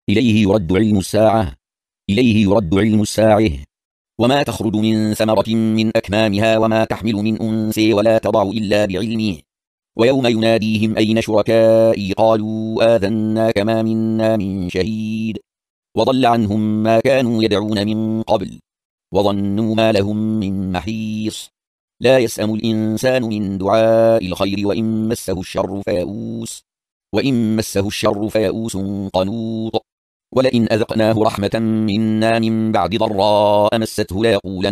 إليه يرد علم الساعة إليه يرد علم الساعة وما تخرج من ثمرة من أكمامها وما تحمل من أنثى ولا تضع إلا بعلمه ويوم يناديهم أين شركائي قالوا آذناك ما منا من شهيد وضل عنهم ما كانوا يدعون من قبل وظنوا ما لهم من محيص لا يسأم الإنسان من دعاء الخير وإن مسه الشر فيئوس قنوط ولئن أذقناه رحمة منا من بعد ضراء مسته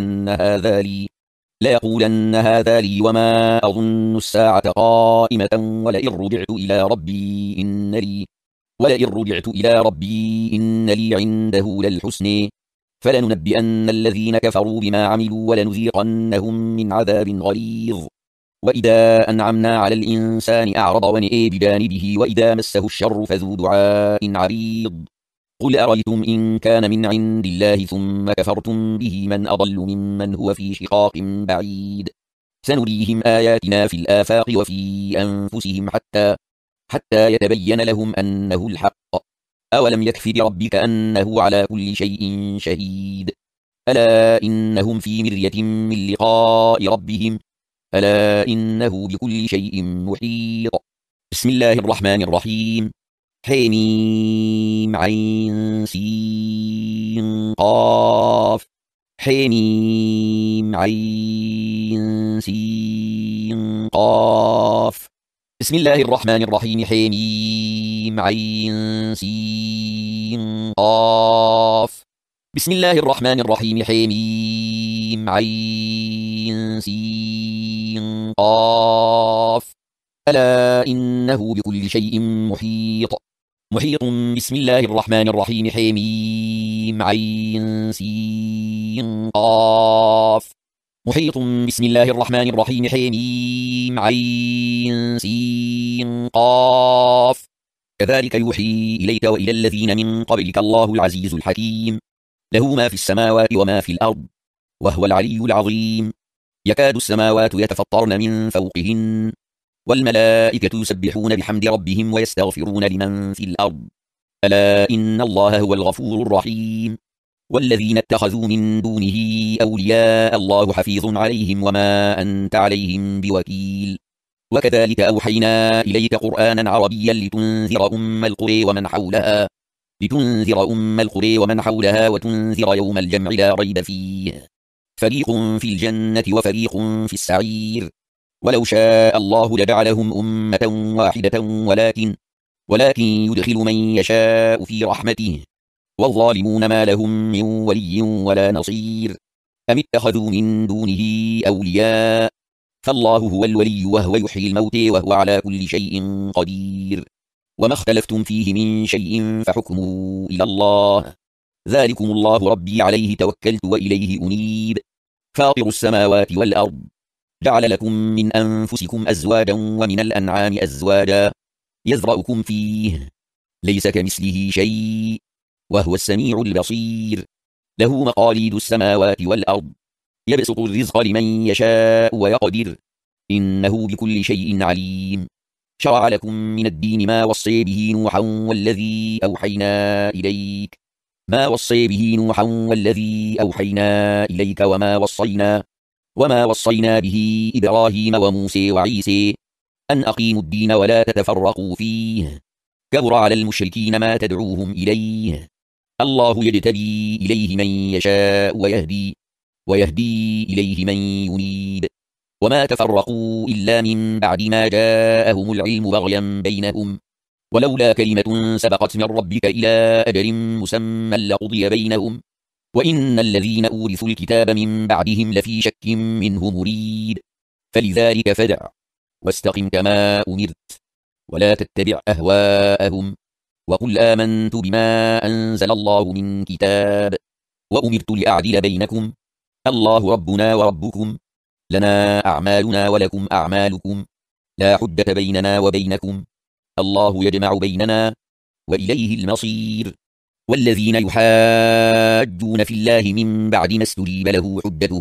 ليقولن هذا لي وما أظن الساعة قائمة ولئن رجعت إلى ربي إن لي عنده للحسن فلننبئن الذين كفروا بما عملوا ولنذيقنهم من عذاب غليظ وإذا أنعمنا على الإنسان أعرض ونئي بجانبه وإذا مسه الشر فذو دعاء عريض قل أرأيتم إن كان من عند الله ثم كفرتم به من أضل ممن هو في شقاق بعيد سنريهم آياتنا في الآفاق وفي أنفسهم حتى يتبين لهم أنه الحق أولم يكف بربك أنه على كل شيء شهيد ألا إنهم في مرية من لقاء ربهم ألا إنه بكل شيء محيط بسم الله الرحمن الرحيم حميم عين سين قاف حميم عين سين قاف بسم الله الرحمن الرحيم حميم عين سين قاف بسم الله الرحمن الرحيم حميم عين سين قاف ألا إنه بكل شيء محيط بسم الله الرحمن الرحيم حميم عين سين قاف محيط بسم الله الرحمن الرحيم حميم عين سين قاف كذلك يوحي إليك وإلى الذين من قبلك الله العزيز الحكيم له ما في السماوات وما في الأرض وهو العلي العظيم يكاد السماوات يتفطرن من فوقهن والملائكة يسبحون بحمد ربهم ويستغفرون لمن في الأرض ألا إن الله هو الغفور الرحيم والذين اتخذوا من دونه أولياء الله حفيظ عليهم وما أنت عليهم بوكيل وكذلك أوحينا إليك قرآنا عربيا لتنذر أم القرى ومن حولها وتنذر يوم الجمع لا ريب فيه فريق في الجنة وفريق في السعير ولو شاء الله لجعلهم أمة واحدة ولكن يدخل من يشاء في رحمته والظالمون ما لهم من ولي ولا نصير أم اتخذوا من دونه أولياء فالله هو الولي وهو يحيي الموتى وهو على كل شيء قدير وما اختلفتم فيه من شيء فحكمه إلى الله ذلكم الله ربي عليه توكلت وإليه أنيب فاطر السماوات والأرض جعل لكم من أنفسكم أزواجا ومن الأنعام أزواجا يذرأكم فيه ليس كمثله شيء وهو السميع البصير له مقاليد السماوات والأرض يبسط الرزق لمن يشاء ويقدر إنه بكل شيء عليم شرع لكم من الدين ما وصي به نوحا والذي أوحينا إليك وما وصينا به إبراهيم وموسى وعيسى أن أقيموا الدين ولا تتفرقوا فيه كبر على المشركين ما تدعوهم إليه الله يجتبي إليه من يشاء ويهدي إليه من ينيب وما تفرقوا إلا من بعد ما جاءهم العلم بغيا بينهم ولولا كلمة سبقت من ربك إلى أجل مسمى لقضي بينهم وإن الذين أورثوا الكتاب من بعدهم لفي شك منه مريب فلذلك فدع واستقم كما أمرت ولا تتبع أهواءهم وقل آمنت بما أنزل الله من كتاب وأمرت لأعدل بينكم الله ربنا وربكم لنا أعمالنا ولكم أعمالكم لا حجة بيننا وبينكم الله يجمع بيننا وإليه المصير والذين يحاجون في الله من بعد ما استجيب له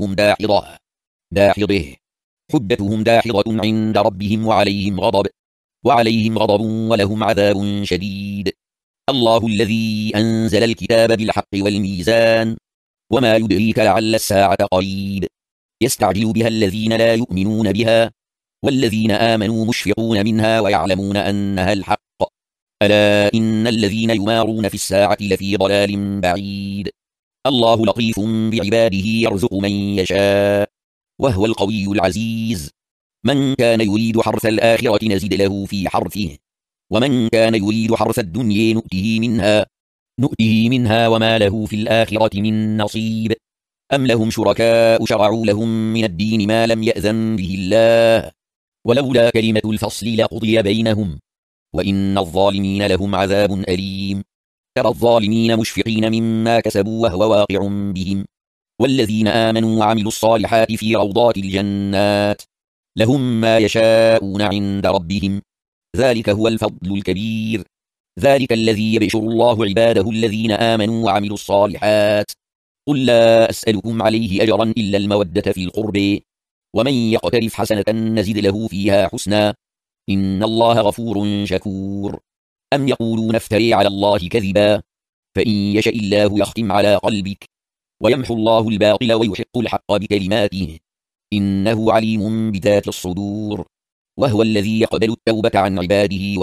حجتهم داحضة عند ربهم وعليهم غضب ولهم عذاب شديد الله الذي أنزل الكتاب بالحق والميزان وما يدريك لعل الساعة قريب يستعجل بها الذين لا يؤمنون بها والذين آمنوا مشفقون منها ويعلمون أنها الحق ألا إن الذين يمارون في الساعة لفي ضلال بعيد الله لطيف بعباده يرزق من يشاء وهو القوي العزيز من كان يريد حرث الآخرة نزد له في حرثه ومن كان يريد حرث الدنيا نؤته منها وما له في الآخرة من نصيب أم لهم شركاء شرعوا لهم من الدين ما لم يأذن به الله ولولا كلمة الفصل لقضي بينهم وإن الظالمين لهم عذاب أليم ترى الظالمين مشفقين مما كسبوا وهو واقع بهم والذين آمنوا وعملوا الصالحات في روضات الجنات لهم ما يشاءون عند ربهم ذلك هو الفضل الكبير ذلك الذي يبشر الله عباده الذين آمنوا وعملوا الصالحات قل لا أسألكم عليه أجرا إلا المودة في القرب ومن يقترف حسنة نزد له فيها حسنا إن الله غفور شكور أم يقولون افتري على الله كذبا فإن يشاء الله يختم على قلبك ويمحو الله الباطل ويحق الحق بكلماته إنه عليم بذات الصدور وهو الذي يقبل التوبة عن عباده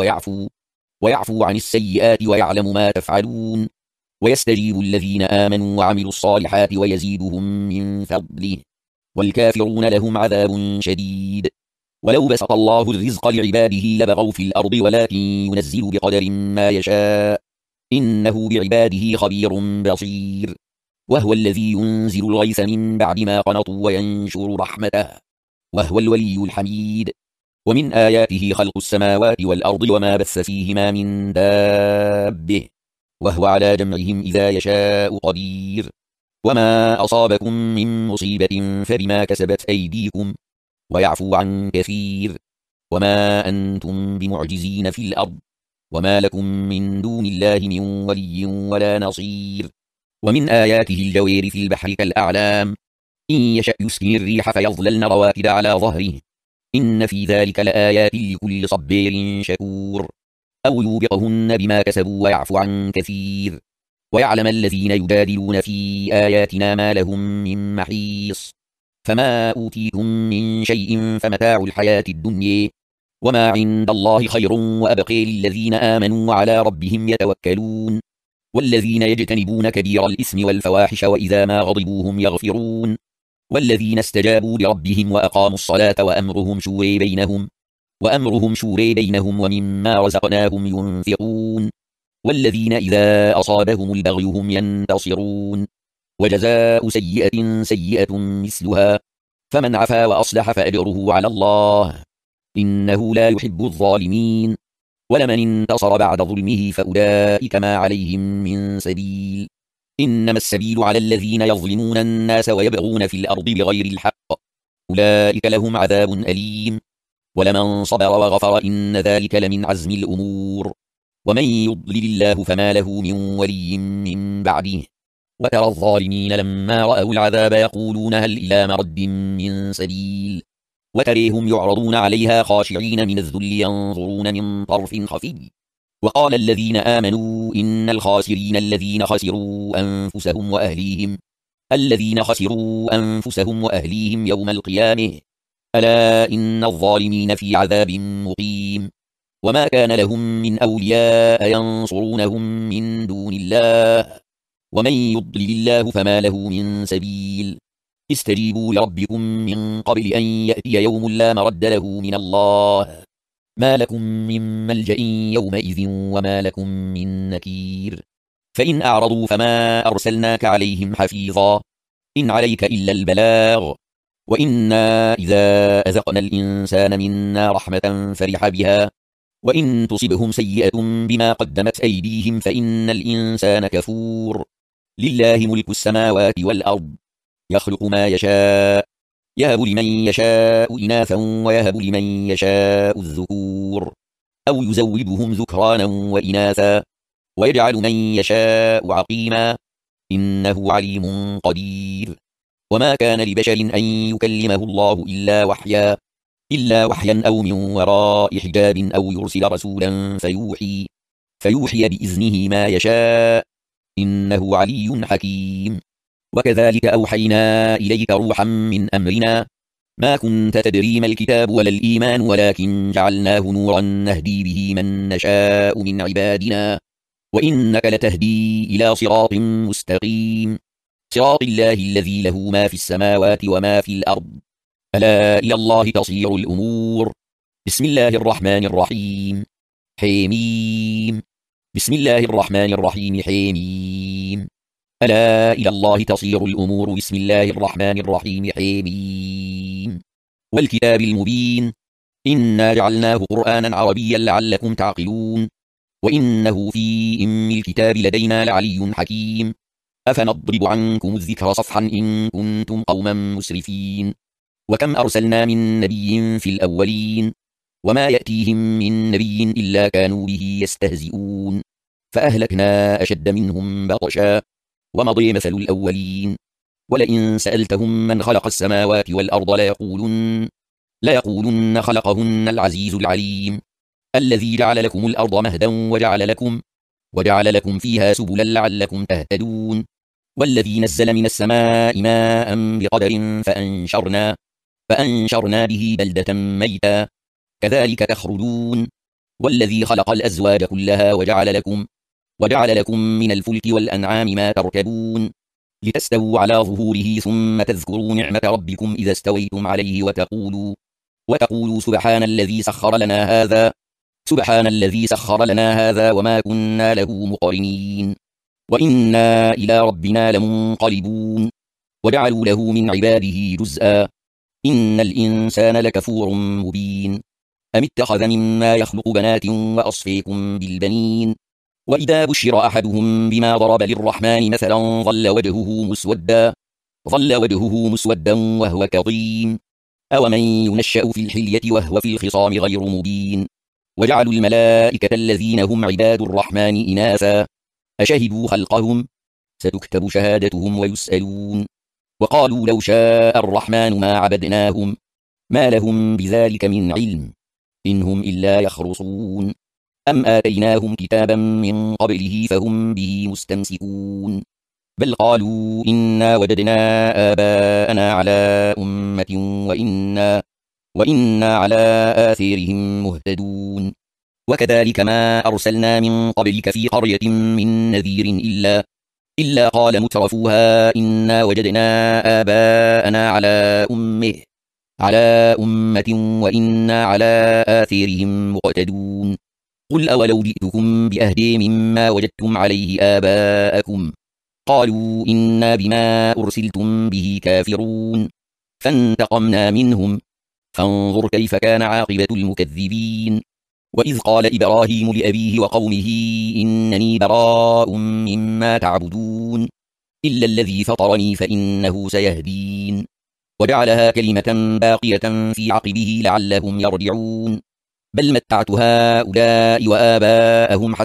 ويعفو عن السيئات ويعلم ما تفعلون ويستجيب الذين آمنوا وعملوا الصالحات ويزيدهم من فضله والكافرون لهم عذاب شديد ولو بسط الله الرزق لعباده لبغوا في الأرض ولكن ينزل بقدر ما يشاء إنه بعباده خبير بصير وهو الذي ينزل الغيث من بعد ما قنطوا وينشر رحمته وهو الولي الحميد ومن آياته خلق السماوات والأرض وما بث فيهما من دابة وهو على جمعهم إذا يشاء قدير وما أصابكم من مصيبة فبما كسبت أيديكم ويعفو عن كثير وما أنتم بمعجزين في الأرض وما لكم من دون الله من ولي ولا نصير ومن آياته الجوير في البحر كالأعلام إن يشأ يسكن الريح فيظللن رواكد على ظهره إن في ذلك لآيات لكل صبير شكور أو يوبقهن بما كسبوا ويعفو عن كثير ويعلم الذين يجادلون في آياتنا ما لهم من محيص فما أوتيتم من شيء فمتاع الحياة الدنيا وما عند الله خير وأبقى للذين آمنوا وعلى ربهم يتوكلون والذين يجتنبون كبير الإثم والفواحش وإذا ما غضبوا هم يغفرون والذين استجابوا لربهم وأقاموا الصلاة وأمرهم شورى بينهم ومما رزقناهم ينفقون والذين إذا أصابهم البغي هم ينتصرون وجزاء سيئة سيئة مثلها فمن عفا وأصلح فأجره على الله إنه لا يحب الظالمين ولمن انتصر بعد ظلمه فأولئك ما عليهم من سبيل إنما السبيل على الذين يظلمون الناس ويبغون في الأرض بغير الحق أولئك لهم عذاب أليم ولمن صبر وغفر إن ذلك لمن عزم الأمور ومن يضلل الله فما له من ولي من بعده وترى الظالمين لما رأوا العذاب يقولون هل إلى مرد من سبيل وتريهم يعرضون عليها خاشعين من الذل ينظرون من طرف خفي وقال الذين آمنوا إن الخاسرين الذين خسروا أنفسهم وأهليهم يوم القيامة ألا إن الظالمين في عذاب مقيم وما كان لهم من أولياء ينصرونهم من دون الله ومن يضلل الله فما له من سبيل استجيبوا لربكم من قبل أن يأتي يوم لا مرد له من الله ما لكم من ملجأ يومئذ وما لكم من نكير فإن أعرضوا فما أرسلناك عليهم حفيظا إن عليك إلا البلاغ وإنا إذا أذقنا الإنسان منا رحمة فرح بها وإن تصبهم سيئة بما قدمت أيديهم فإن الإنسان كفور لله ملك السماوات والأرض يخلق ما يشاء يهب لمن يشاء إناثا ويهب لمن يشاء الذكور أو يزودهم ذكرانا وإناثا ويجعل من يشاء عقيما إنه عليم قدير وما كان لبشر أن يكلمه الله إلا وحيا أو من وراء حجاب أو يرسل رسولا فيوحي بإذنه ما يشاء، إنه علي حكيم. وكذلك أوحينا إليك روحا من أمرنا، ما كنت تدري ما الكتاب ولا الإيمان، ولكن جعلناه نورا نهدي به من نشاء من عبادنا، وإنك لتهدي إلى صراط مستقيم، صراط الله الذي له ما في السماوات وما في الأرض، ألا إلى الله تصير الأمور. بسم الله الرحمن الرحيم. حميم. بسم الله الرحمن الرحيم. حميم. ألا إلى الله تصير الأمور. بسم الله الرحمن الرحيم. حميم. والكتاب المبين، إنا جعلناه قرآنا عربيا لعلكم تعقلون، وإنه في أم الكتاب لدينا لعلي حكيم. أفنضرب عنكم الذكر صفحا إن كنتم قوما مسرفين. وكم أرسلنا من نبي في الأولين، وما يأتيهم من نبي إلا كانوا به يستهزئون، فأهلكنا أشد منهم بطشا، ومضي مثل الأولين. ولئن سألتهم من خلق السماوات والأرض ليقولن خلقهن العزيز العليم، الذي جعل لكم الأرض مهدا وجعل لكم فيها سبلا لعلكم تهتدون، والذي نزل من السماء ماء بقدر فأنشرنا به بلدة ميتا، كذلك تخرجون. والذي خلق الأزواج كلها وجعل لكم من الفلك والأنعام ما تركبون، لتستووا على ظهوره ثم تذكروا نعمة ربكم إذا استويتم عليه وتقولوا سبحان الذي سخر لنا هذا وما كنا له مقرنين، وإنا إلى ربنا لمنقلبون. وجعلوا له من عباده جزءا، إن الإنسان لكفور مبين. أم اتخذ مما يخلق بنات وأصفيكم بالبنين، وإذا بشر أحدهم بما ضرب للرحمن مثلا ظل وجهه مسودا وهو كظيم، أومن ينشأ في الحلية وهو في الخصام غير مبين. وجعلوا الملائكة الذين هم عباد الرحمن إناثا أشهدوا خلقهم، ستكتب شهادتهم ويسألون. وقالوا لو شاء الرحمن ما عبدناهم، ما لهم بذلك من علم، إن هم إلا يخرصون. أم آتيناهم كتابا من قبله فهم به مستمسكون، بل قالوا إنا وجدنا آباءنا على أمة وإنا على آثارهم مهتدون. وكذلك ما أرسلنا من قبلك في قرية من نذير إلا قال مترفوها إنا وجدنا آباءنا على أمة وإنا على آثارهم مقتدون. قل أولو جئتكم بأهدي مما وجدتم عليه آباءكم، قالوا إنا بما أرسلتم به كافرون، فانتقمنا منهم، فانظر كيف كان عاقبة المكذبين. وإذ قال إبراهيم لأبيه وقومه إنني براء مما تعبدون إلا الذي فطرني فإنه سيهدين، وجعلها كلمة باقية في عقبه لعلهم يرجعون. بل متعت هؤلاء وآباءهم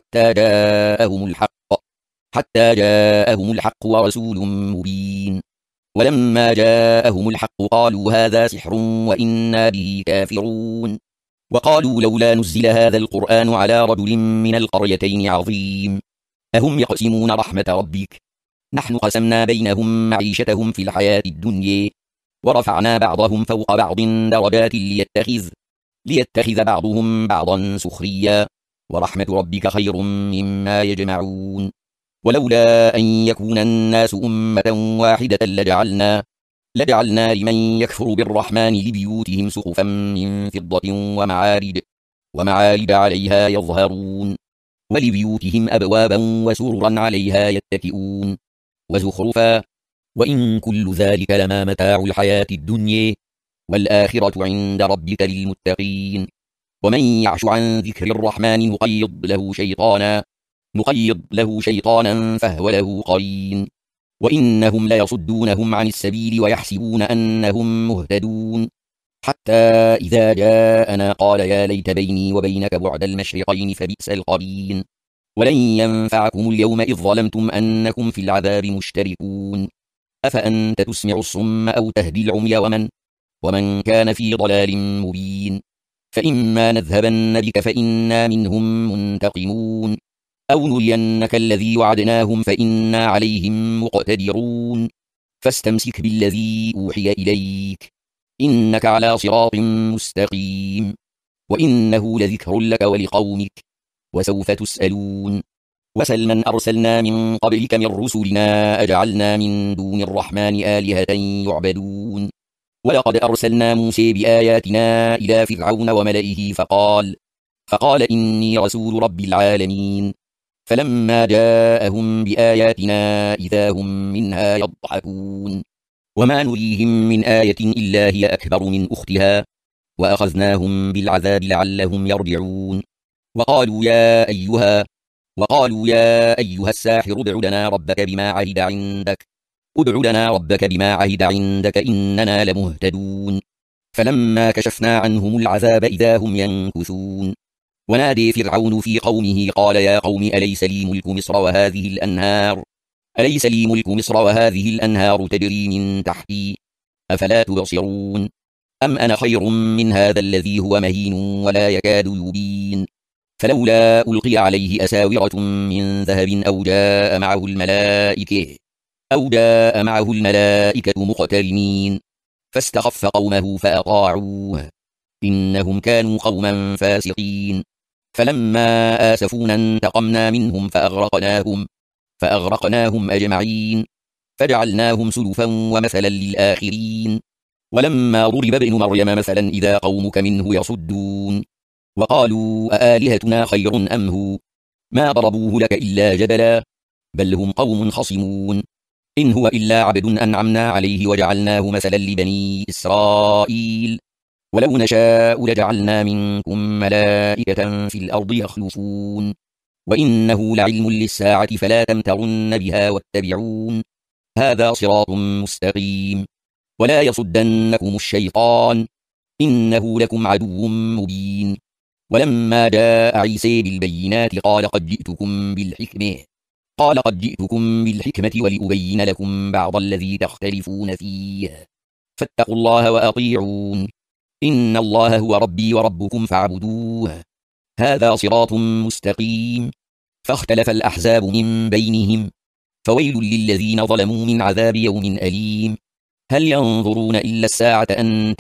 حتى جاءهم الحق ورسول مبين. ولما جاءهم الحق قالوا هذا سحر وإنا به كافرون، وقالوا لولا نزل هذا القرآن على رجل من القريتين عظيم. أهم يقسمون رحمة ربك، نحن قسمنا بينهم معيشتهم في الحياة الدنيا، ورفعنا بعضهم فوق بعض درجات ليتخذ بعضهم بعضا سخريا، ورحمة ربك خير مما يجمعون. ولولا أن يكون الناس أمة واحدة لجعلنا لمن يكفر بالرحمن لبيوتهم سقفا من فضة ومعارج عليها يظهرون، ولبيوتهم أبوابا وسررا عليها يتكئون، وزخرفا، وإن كل ذلك لما متاع الحياة الدنيا، والآخرة عند ربك للمتقين. ومن يعش عن ذكر الرحمن نقيض له شيطانا فهو له قرين، وإنهم ليصدونهم عن السبيل ويحسبون أنهم مهتدون، حتى إذا جاءنا قال يا ليت بيني وبينك بعد المشرقين فبئس القرين. ولن ينفعكم اليوم إذ ظلمتم أنكم في العذاب مشتركون، أفأنت تسمع الصم أو تهدي العمي ومن كان في ضلال مبين. فإما نذهبن بك فإنا منهم منتقمون، أو نرينك الذي وعدناهم فإنا عليهم مقتدرون فاستمسك بالذي أوحي إليك إنك على صراط مستقيم وإنه لذكر لك ولقومك وسوف تسألون وسل من أرسلنا من قبلك من رسلنا أجعلنا من دون الرحمن آلهة يعبدون ولقد أرسلنا موسى بآياتنا إلى فرعون وملئه فقال إني رسول رب العالمين فلما جاءهم بآياتنا إذا هم منها يضحكون وما نريهم من آية إلا هي أكبر من أختها وأخذناهم بالعذاب لعلهم يرجعون وقالوا يا أيها الساحر ادع لنا ربك بما عهد عندك إننا لمهتدون فلما كشفنا عنهم العذاب إذا هم ينكثون ونادي فرعون في قومه قال يا قوم أليس لي ملك مصر وهذه الأنهار تجري من تحتي أفلا تبصرون أم أنا خير من هذا الذي هو مهين ولا يكاد يبين فلولا ألقي عليه أساورة من ذهب أو جاء معه الملائكة مقترنين فاستخف قومه فأطاعوه إنهم كانوا قوما فاسقين فلما آسفونا انتقمنا منهم فأغرقناهم أجمعين فجعلناهم سلفا ومثلا للآخرين ولما ضرب ابن مريم مثلا إذا قومك منه يصدون وقالوا أآلهتنا خير أم هو ما ضربوه لك إلا جدلا بل هم قوم خصمون إن هو إلا عبد أنعمنا عليه وجعلناه مثلا لبني إسرائيل ولو نشاء لجعلنا منكم ملائكة في الأرض يخلفون وإنه لعلم للساعة فلا تمترن بها واتبعون هذا صراط مستقيم ولا يصدنكم الشيطان إنه لكم عدو مبين ولما جاء عيسى بالبينات قال قد جئتكم بالحكمة ولأبين لكم بعض الذي تختلفون فيه فاتقوا الله وأطيعون إن الله هو ربي وربكم فاعبدوه هذا صراط مستقيم فاختلف الأحزاب من بينهم فويل للذين ظلموا من عذاب يوم أليم هل ينظرون إلا الساعة أن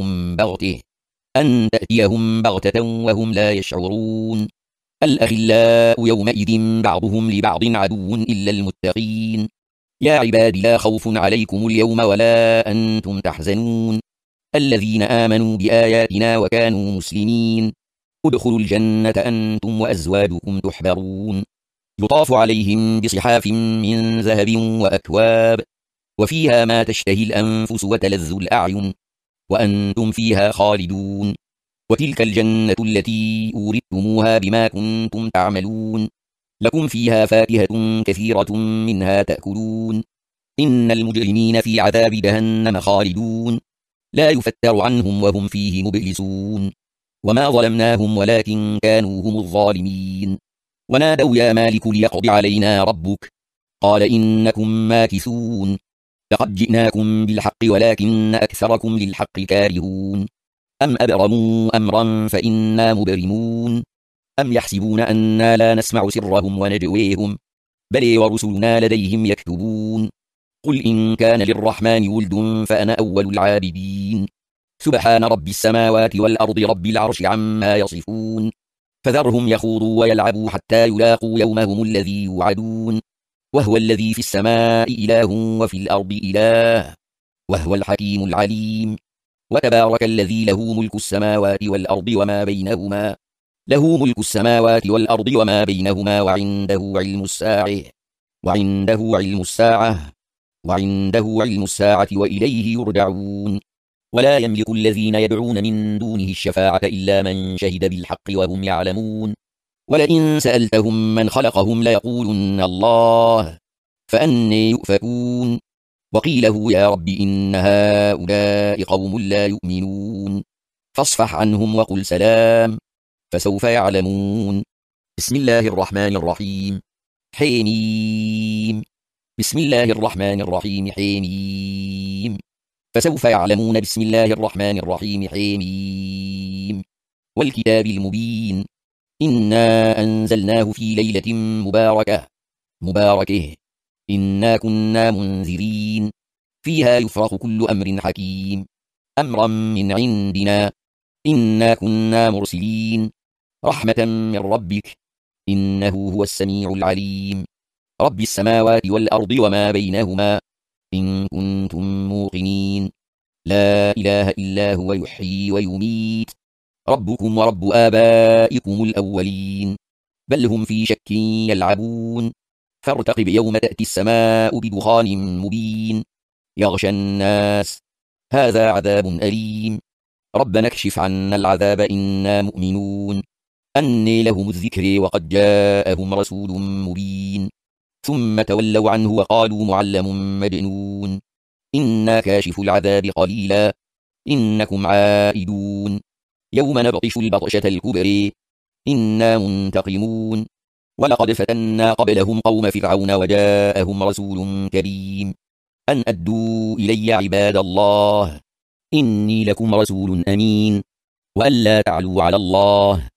تأتيهم بغتة وهم لا يشعرون الأخلاء يومئذ بعضهم لبعض عدو إلا المتقين يا عباد لا خوف عليكم اليوم ولا أنتم تحزنون الذين آمنوا بآياتنا وكانوا مسلمين ادخلوا الجنة أنتم وأزواجكم تحبرون يطاف عليهم بصحاف من ذهب وأكواب وفيها ما تشتهي الأنفس وتلذ الأعين وأنتم فيها خالدون وتلك الجنة التي أورثتموها بما كنتم تعملون لكم فيها فاكهة كثيرة منها تأكلون إن المجرمين في عذاب جهنم خالدون لا يفتر عنهم وهم فيه مبلسون وما ظلمناهم ولكن كانوا هم الظالمين ونادوا يا مالك ليقض علينا ربك قال إنكم ماكثون لقد جئناكم بالحق ولكن أكثركم للحق كارهون أم أبرموا أمرا فإنا مبرمون أم يحسبون أنا لا نسمع سرهم ونجويهم بل ورسلنا لديهم يكتبون قل إن كان للرحمن ولد فأنا أول العابدين سبحان رب السماوات والأرض رب العرش عما يصفون فذرهم يخوضوا ويلعبوا حتى يلاقوا يومهم الذي يوعدون وهو الذي في السماء إله وفي الأرض إله وهو الحكيم العليم وتبارك الذي له ملك السماوات والأرض وما بينهما وعنده علم الساعة وإليه يرجعون ولا يملك الذين يدعون من دونه الشفاعة إلا من شهد بالحق وهم يعلمون ولئن سألتهم من خلقهم ليقولن الله فأني يؤفكون وقيله يا رب إن هؤلاء قوم لا يؤمنون فاصفح عنهم وقل سلام فسوف يعلمون بسم الله الرحمن الرحيم حميم بسم الله الرحمن الرحيم حميم فسوف يعلمون بسم الله الرحمن الرحيم حميم والكتاب المبين إنا أنزلناه في ليلة مباركة إنا كنا منذرين فيها يفرق كل أمر حكيم أمرا من عندنا إنا كنا مرسلين رحمة من ربك إنه هو السميع العليم رب السماوات والأرض وما بينهما إن كنتم موقنين لا إله إلا هو يحيي ويميت ربكم ورب آبائكم الأولين بل هم في شك يلعبون فارتقب يوم تأتي السماء بدخان مبين يغشى الناس هذا عذاب أليم ربنا اكشف عنا العذاب إنا مؤمنون أني لهم الذكر وقد جاءهم رسول مبين ثم تولوا عنه وقالوا معلم مجنون إنا كاشف العذاب قليلا إنكم عائدون يوم نبطش البطشة الكبرى إنا منتقمون ولقد فتنا قبلهم قوم فرعون وجاءهم رسول كريم أن أدوا إلي عباد الله إني لكم رسول أمين وأن لا تعلوا على الله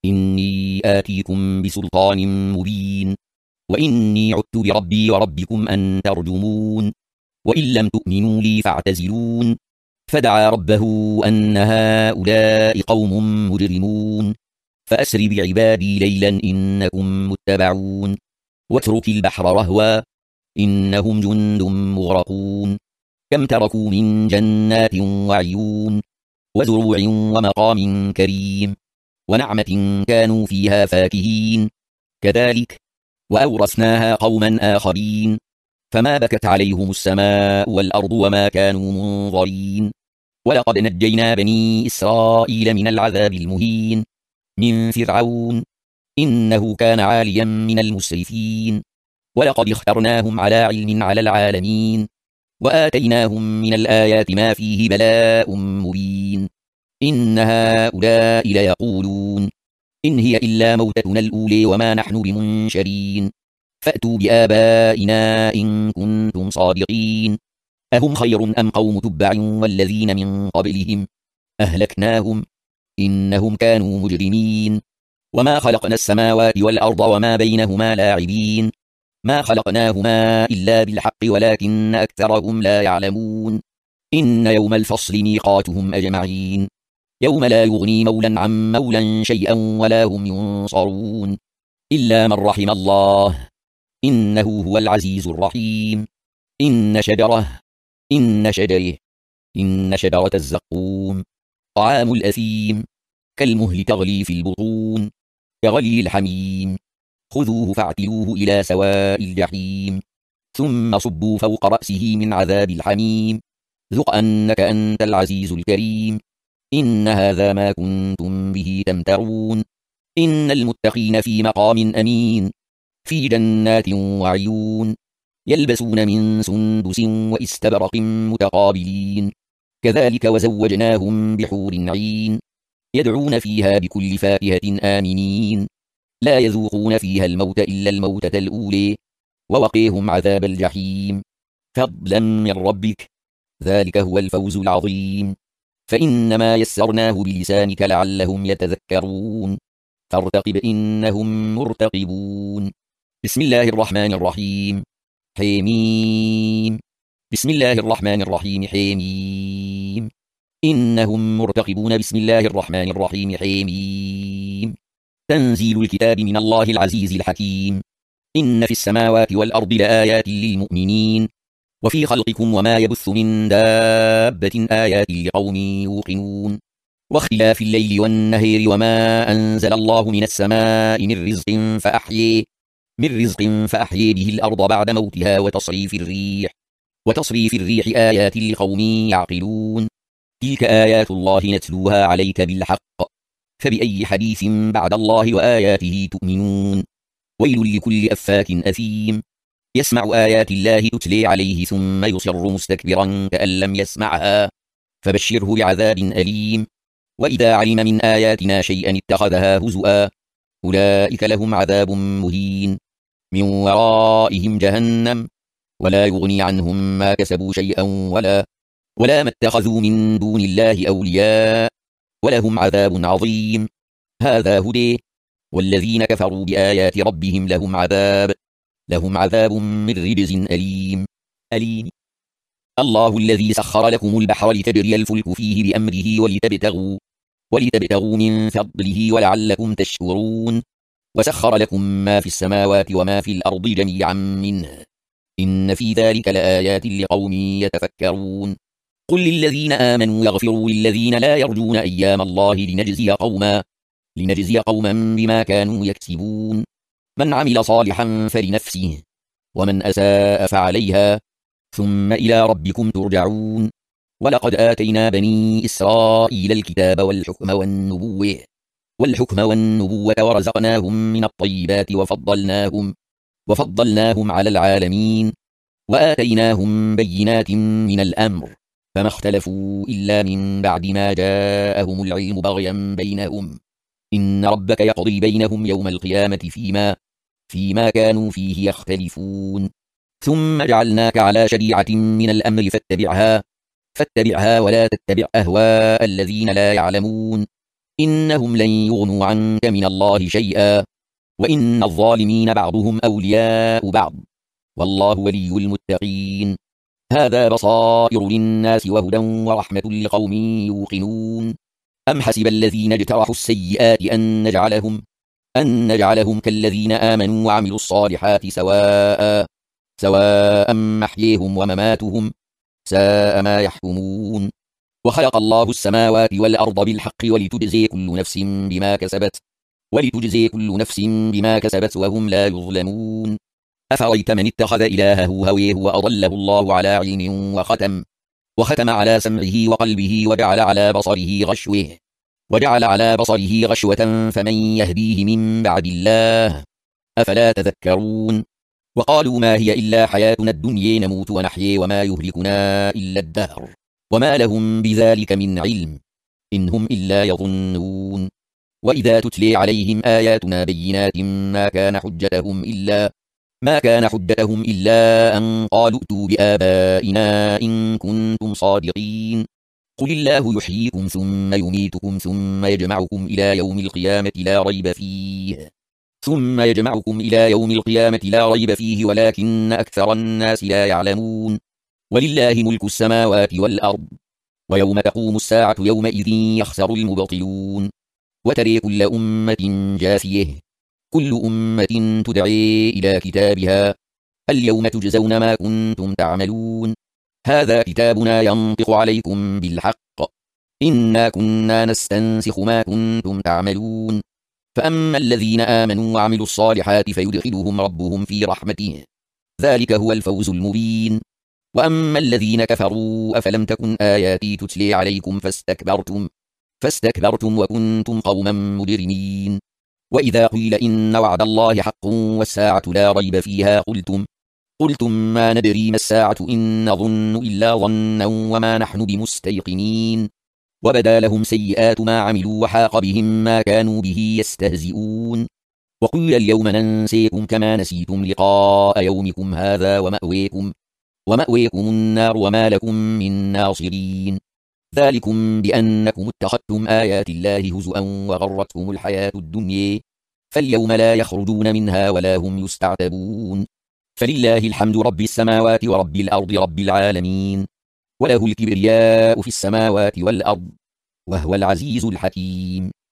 إني آتيكم بسلطان مبين وإني عدت بربي وربكم أن ترجمون وإن لم تؤمنوا لي فاعتزلون فدعا ربه أن هؤلاء قوم مجرمون فأسر بعبادي ليلا إنكم متبعون واترك البحر رهوا إنهم جند مغرقون كم تركوا من جنات وعيون وزروع ومقام كريم ونعمة كانوا فيها فاكهين كذلك وأورثناها قوما آخرين فما بكت عليهم السماء والأرض وما كانوا منظرين ولقد نجينا بني إسرائيل من العذاب المهين من فرعون إنه كان عاليا من المسرفين ولقد اخترناهم على علم على العالمين وآتيناهم من الآيات ما فيه بلاء مبين إن هؤلاء ليقولون إن هي إلا موتتنا الأولى وما نحن بمنشرين فأتوا بآبائنا إن كنتم صادقين أهم خير أم قوم تبع والذين من قبلهم أهلكناهم إنهم كانوا مجرمين وما خلقنا السماوات والأرض وما بينهما لاعبين ما خلقناهما إلا بالحق ولكن أكثرهم لا يعلمون إن يوم الفصل ميقاتهم أجمعين يوم لا يغني مولا عن مولا شيئا ولا هم ينصرون إلا من رحم الله إنه هو العزيز الرحيم إن شجرة الزقوم طعام الأثيم كالمهل تغلي في البطون كغلي الحميم خذوه فاعتلوه إلى سواء الجحيم ثم صبوا فوق رأسه من عذاب الحميم ذق أنك أنت العزيز الكريم إن هذا ما كنتم به تمترون إن المتقين في مقام أمين في جنات وعيون يلبسون من سندس وإستبرق متقابلين كذلك وزوجناهم بحور عين يدعون فيها بكل فاكهة آمنين لا يذوقون فيها الموت إلا الموتة الأولى ووقيهم عذاب الجحيم فضلا من ربك ذلك هو الفوز العظيم فإنما يسرناه بلسانك لعلهم يتذكرون فارتقب إنهم مرتقبون بسم الله الرحمن الرحيم حميم بسم الله الرحمن الرحيم حميم إنهم مرتقبون بسم الله الرحمن الرحيم حميم تنزيل الكتاب من الله العزيز الحكيم إن في السماوات والأرض لآيات للمؤمنين وفي خلقكم وما يبث من دابة آيات لقوم يوقنون واختلاف الليل والنهار وما أنزل الله من السماء من رزق فأحيي به الأرض بعد موتها وتصريف الريح آيات لقوم يعقلون تلك آيات الله نتلوها عليك بالحق فبأي حديث بعد الله وآياته تؤمنون ويل لكل أفاك أثيم يسمع آيات الله تتلي عليه ثم يصر مستكبرا كأن لم يسمعها فبشره بعذاب أليم وإذا علم من آياتنا شيئا اتخذها هزؤا أولئك لهم عذاب مهين من ورائهم جهنم ولا يغني عنهم ما كسبوا شيئا ولا ما اتخذوا من دون الله أولياء ولهم عذاب عظيم هذا هدى والذين كفروا بآيات ربهم لهم عذاب من رجز أليم. الله الذي سخر لكم البحر لتجري الفلك فيه بأمره ولتبتغوا من فضله ولعلكم تشكرون. وسخر لكم ما في السماوات وما في الأرض جميعا منه، إن في ذلك لآيات لقوم يتفكرون. قل للذين آمنوا يغفروا للذين لا يرجون أيام الله لنجزي قوما بما كانوا يكسبون. من عمل صالحا فلنفسه ومن أساء فعليها ثم إلى ربكم ترجعون. ولقد آتينا بني إسرائيل الكتاب والحكم والنبوة ورزقناهم من الطيبات وفضلناهم على العالمين، وآتيناهم بينات من الأمر، فما اختلفوا إلا من بعد ما جاءهم العلم بغيا بينهم. إن ربك يقضي بينهم يوم القيامة فيما كانوا فيه يختلفون. ثم جعلناك على شريعة من الأمر فاتبعها ولا تتبع أهواء الذين لا يعلمون، إنهم لن يغنوا عنك من الله شيئا، وإن الظالمين بعضهم أولياء بعض، والله ولي المتقين. هذا بصائر للناس وهدى ورحمة لقوم يوقنون. أم حسب الذين اجترحوا السيئات أن نجعلهم كالذين آمنوا وعملوا الصالحات سواء محييهم ومماتهم ساء ما يحكمون. وخلق الله السماوات والأرض بالحق ولتجزي كل نفس بما كسبت وهم لا يظلمون. أفرأيت من اتخذ إلهه هويه وأضله الله على علم وختم على سمعه وقلبه وجعل على بصره غشوة فمن يهديه من بعد الله، أفلا تذكرون. وقالوا ما هي إلا حياتنا الدنيا نموت ونحيي وما يهلكنا إلا الدهر وما لهم بذلك من علم، إن هم إلا يظنون. وإذا تتلي عليهم آياتنا بينات ما كان حجتهم إلا أن قالوا ائتوا بآبائنا إن كنتم صادقين. قل الله يحييكم ثم يميتكم ثم يجمعكم إلى يوم القيامة لا ريب فيه ولكن أكثر الناس لا يعلمون. ولله ملك السماوات والأرض، ويوم تقوم الساعة يومئذ يخسر المبطلون. وترى كل أمة جاثية، كل أمة تدعي إلى كتابها اليوم تجزون ما كنتم تعملون. هذا كتابنا ينطق عليكم بالحق، إنا كنا نستنسخ ما كنتم تعملون. فأما الذين آمنوا وعملوا الصالحات فيدخلهم ربهم في رحمته، ذلك هو الفوز المبين. وأما الذين كفروا أفلم تكن آياتي تتلي عليكم فاستكبرتم وكنتم قوما مجرمين. وإذا قيل إن وعد الله حق والساعة لا ريب فيها قلتم ما ندري ما الساعة إن نظن إلا ظنا وما نحن بمستيقنين. وبدا لهم سيئات ما عملوا وحاق بهم ما كانوا به يستهزئون. وقيل اليوم ننسيكم كما نسيتم لقاء يومكم هذا ومأويكم النار وما لكم من ناصرين. ذلكم بأنكم اتخذتم آيات الله هزؤا وغرتكم الحياة الدنيا، فاليوم لا يخرجون منها ولا هم يستعتبون. فلله الحمد رب السماوات ورب الأرض رب العالمين، وله الكبرياء في السماوات والأرض، وهو العزيز الحكيم.